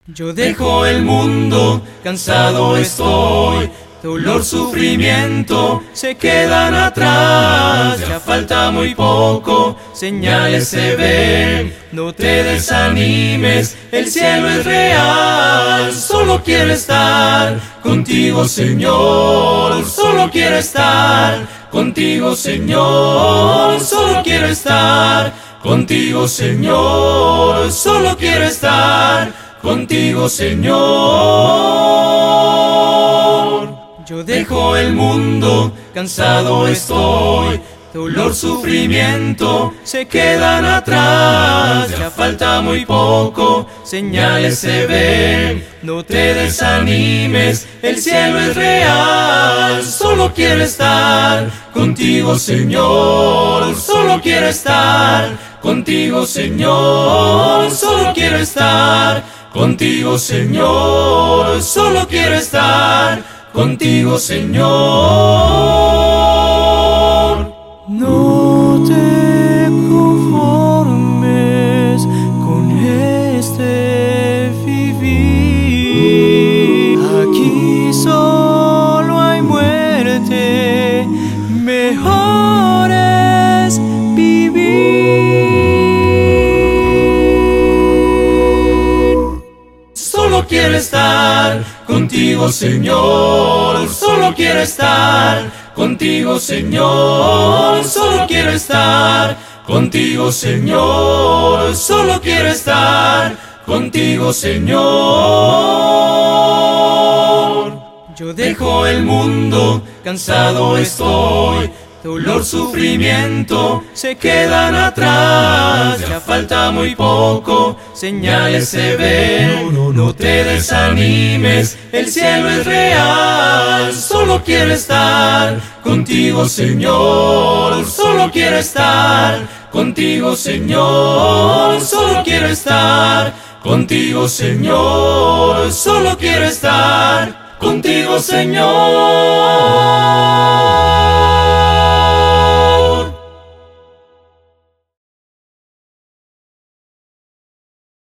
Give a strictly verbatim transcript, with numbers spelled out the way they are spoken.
Yo dejo el mundo, cansado estoy, dolor, sufrimiento se quedan atrás, ya falta muy poco, señales se ven, no te desanimes, el cielo es real, solo quiero estar contigo, Señor, solo quiero estar contigo, Señor, solo quiero estar contigo, Señor, solo quiero estar contigo, Señor. Yo dejo el mundo, cansado estoy, dolor, sufrimiento se quedan atrás, ya falta muy poco, señales se ven, no te desanimes, el cielo es real, solo quiero estar contigo, Señor, solo quiero estar contigo, Señor, solo quiero estar contigo, Señor, solo quiero estar contigo, Señor. No te conformes con este vivir. Aquí solo hay muerte, mejor es vivir. Solo quiero estar contigo, Señor, solo quiero estar contigo, Señor, solo quiero estar contigo, Señor, solo quiero estar contigo, Señor. Yo dejo el mundo, cansado estoy, dolor, sufrimiento se quedan atrás, ya falta muy poco, señales se ven, no, no te desanimes, el cielo es real, solo quiero estar contigo, Señor, solo quiero estar contigo, Señor, solo quiero estar contigo, Señor, solo quiero estar contigo, Señor.